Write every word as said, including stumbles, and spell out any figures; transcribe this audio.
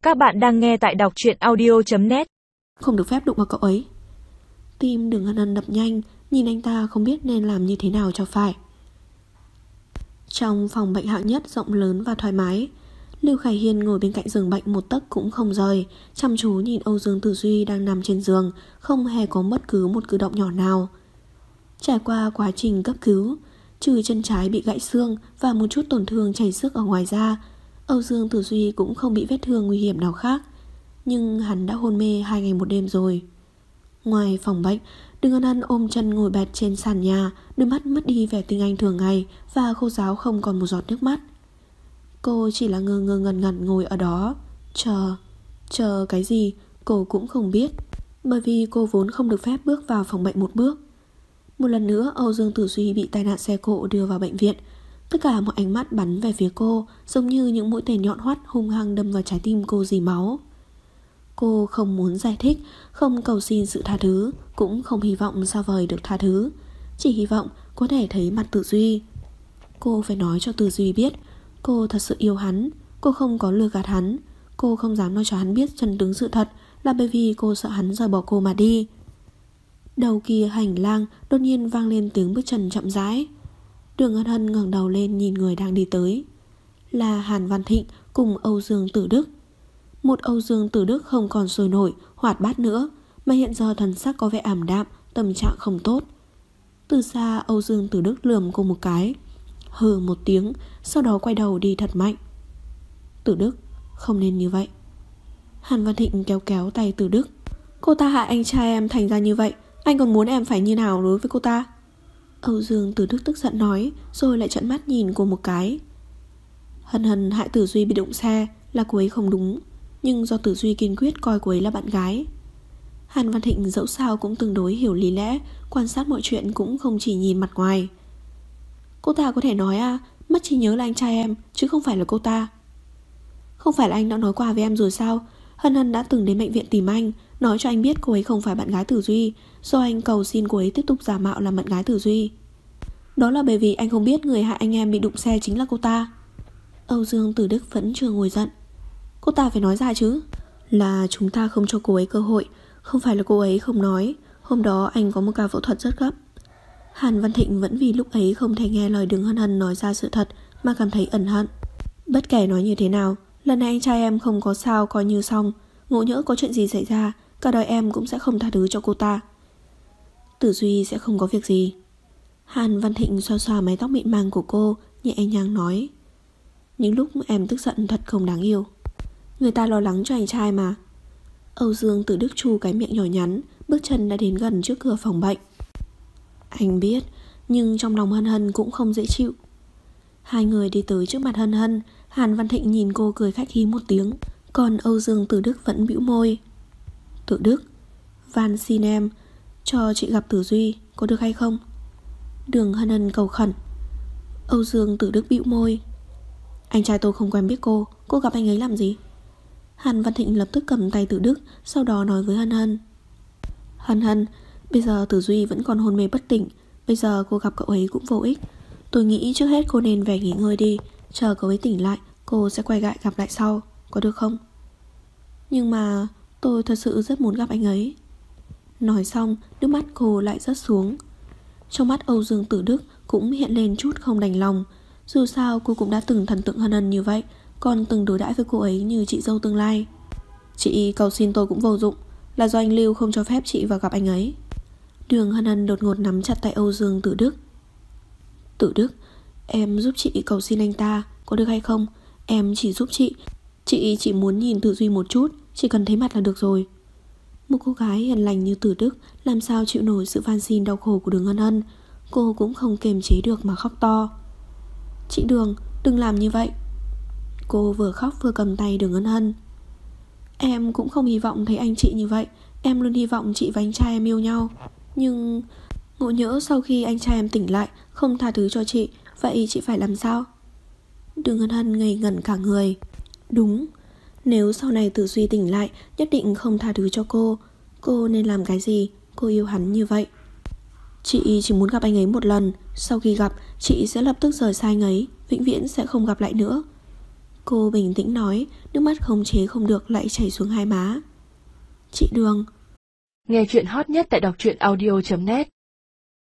Các bạn đang nghe tại đọc truyện audio chấm net. Không được phép đụng vào cậu ấy. Tim Đường Hân Hân đập nhanh, nhìn anh ta không biết nên làm như thế nào cho phải. Trong phòng bệnh hạng nhất rộng lớn và thoải mái, Lưu Khải Hiên ngồi bên cạnh giường bệnh một tấc cũng không rời, chăm chú nhìn Âu Dương Tử Duy đang nằm trên giường, không hề có bất cứ một cử động nhỏ nào. Trải qua quá trình cấp cứu, trừ chân trái bị gãy xương và một chút tổn thương chảy xước ở ngoài da, Âu Dương Tử Duy cũng không bị vết thương nguy hiểm nào khác. Nhưng hắn đã hôn mê hai ngày một đêm rồi. Ngoài phòng bệnh, Đường Hân Hân ôm chân ngồi bệt trên sàn nhà, đôi mắt mất đi vẻ tinh anh thường ngày và khô ráo không còn một giọt nước mắt. Cô chỉ là ngơ ngơ ngẩn ngẩn ngồi ở đó, chờ. Chờ cái gì cô cũng không biết, bởi vì cô vốn không được phép bước vào phòng bệnh một bước. Một lần nữa Âu Dương Tử Duy bị tai nạn xe cộ đưa vào bệnh viện. Tất cả mọi ánh mắt bắn về phía cô, giống như những mũi tên nhọn hoắt hung hăng đâm vào trái tim cô rỉ máu. Cô không muốn giải thích, không cầu xin sự tha thứ, cũng không hy vọng sao vời được tha thứ, chỉ hy vọng có thể thấy mặt Tử Duy. Cô phải nói cho Tử Duy biết cô thật sự yêu hắn, cô không có lừa gạt hắn. Cô không dám nói cho hắn biết chân tướng sự thật là bởi vì cô sợ hắn rời bỏ cô mà đi. Đầu kia hành lang đột nhiên vang lên tiếng bước chân chậm rãi. Đường Hân Hân ngẩng đầu lên nhìn người đang đi tới. Là Hàn Văn Thịnh cùng Âu Dương Tử Đức. Một Âu Dương Tử Đức không còn sôi nổi, hoạt bát nữa, mà hiện giờ thần sắc có vẻ ảm đạm, tâm trạng không tốt. Từ xa Âu Dương Tử Đức lườm cô một cái, hừ một tiếng, sau đó quay đầu đi thật mạnh. Tử Đức, không nên như vậy. Hàn Văn Thịnh kéo kéo tay Tử Đức. Cô ta hại anh trai em thành ra như vậy, anh còn muốn em phải như nào đối với cô ta? Âu Dương Tử Đức tức giận nói, rồi lại trợn mắt nhìn cô một cái. Hân Hân hại Tử Duy bị đụng xe là cô ấy không đúng, nhưng do Tử Duy kiên quyết coi cô ấy là bạn gái. Hàn Văn Thịnh dẫu sao cũng tương đối hiểu lý lẽ, quan sát mọi chuyện cũng không chỉ nhìn mặt ngoài. Cô ta có thể nói à, mất trí nhớ là anh trai em, chứ không phải là cô ta. Không phải là anh đã nói qua với em rồi sao? Hân Hân đã từng đến bệnh viện tìm anh, nói cho anh biết cô ấy không phải bạn gái Tử Duy, do anh cầu xin cô ấy tiếp tục giả mạo làm bạn gái Tử Duy. Đó là bởi vì anh không biết người hại anh em bị đụng xe chính là cô ta. Âu Dương Tử Đức vẫn chưa nguôi giận. Cô ta phải nói ra chứ. Là chúng ta không cho cô ấy cơ hội, không phải là cô ấy không nói. Hôm đó anh có một ca phẫu thuật rất gấp. Hàn Văn Thịnh vẫn vì lúc ấy không thể nghe lời Đường Hân Hân nói ra sự thật mà cảm thấy ẩn hận. Bất kể nói như thế nào, lần này anh trai em không có sao coi như xong. Ngộ nhỡ có chuyện gì xảy ra, cả đời em cũng sẽ không tha thứ cho cô ta. Tử Duy sẽ không có việc gì. Hàn Văn Thịnh xoa xoa mái tóc mịn màng của cô, nhẹ nhàng nói. Những lúc em tức giận thật không đáng yêu. Người ta lo lắng cho anh trai mà. Âu Dương Tử Đức chu cái miệng nhỏ nhắn, bước chân đã đến gần trước cửa phòng bệnh. Anh biết, nhưng trong lòng Hân Hân cũng không dễ chịu. Hai người đi tới trước mặt Hân Hân. Hàn Văn Thịnh nhìn cô cười khách khí một tiếng, còn Âu Dương Tử Đức vẫn bĩu môi. Tử Đức, van xin em cho chị gặp Tử Duy, có được hay không? Đường Hân Hân cầu khẩn. Âu Dương Tử Đức bĩu môi. Anh trai tôi không quen biết cô, cô gặp anh ấy làm gì? Hàn Văn Thịnh lập tức cầm tay Tử Đức, sau đó nói với Hân Hân. Hân Hân, bây giờ Tử Duy vẫn còn hôn mê bất tỉnh, bây giờ cô gặp cậu ấy cũng vô ích. Tôi nghĩ trước hết cô nên về nghỉ ngơi đi, chờ cậu ấy tỉnh lại, cô sẽ quay lại gặp lại sau, có được không? Nhưng mà tôi thật sự rất muốn gặp anh ấy. Nói xong, nước mắt cô lại rớt xuống. Trong mắt Âu Dương Tử Đức cũng hiện lên chút không đành lòng. Dù sao cô cũng đã từng thần tượng Hân Hân như vậy, còn từng đối đãi với cô ấy như chị dâu tương lai. Chị cầu xin tôi cũng vô dụng, là do anh Lưu không cho phép chị vào gặp anh ấy. Đường Hân Hân đột ngột nắm chặt tay Âu Dương Tử Đức. Tử Đức, em giúp chị cầu xin anh ta, có được hay không? Em chỉ giúp chị. Chị chỉ muốn nhìn Tử Duy một chút, chỉ cần thấy mặt là được rồi. Một cô gái hiền lành như Tử Đức làm sao chịu nổi sự van xin đau khổ của Đường Hân Hân. Cô cũng không kềm chế được mà khóc to. Chị Đường, đừng làm như vậy. Cô vừa khóc vừa cầm tay Đường Hân Hân. Em cũng không hy vọng thấy anh chị như vậy. Em luôn hy vọng chị và anh trai em yêu nhau. Nhưng ngộ nhỡ sau khi anh trai em tỉnh lại không tha thứ cho chị, vậy chị phải làm sao? Đường Hân Hân ngây ngẩn cả người. Đúng, nếu sau này Tử Duy tỉnh lại nhất định không tha thứ cho cô. Cô nên làm cái gì? Cô yêu hắn như vậy. Chị chỉ muốn gặp anh ấy một lần. Sau khi gặp, chị sẽ lập tức rời xa anh ấy, vĩnh viễn sẽ không gặp lại nữa. Cô bình tĩnh nói, nước mắt không chế không được lại chảy xuống hai má. Chị Đường. Nghe chuyện hot nhất tại đọc truyện audio chấm net.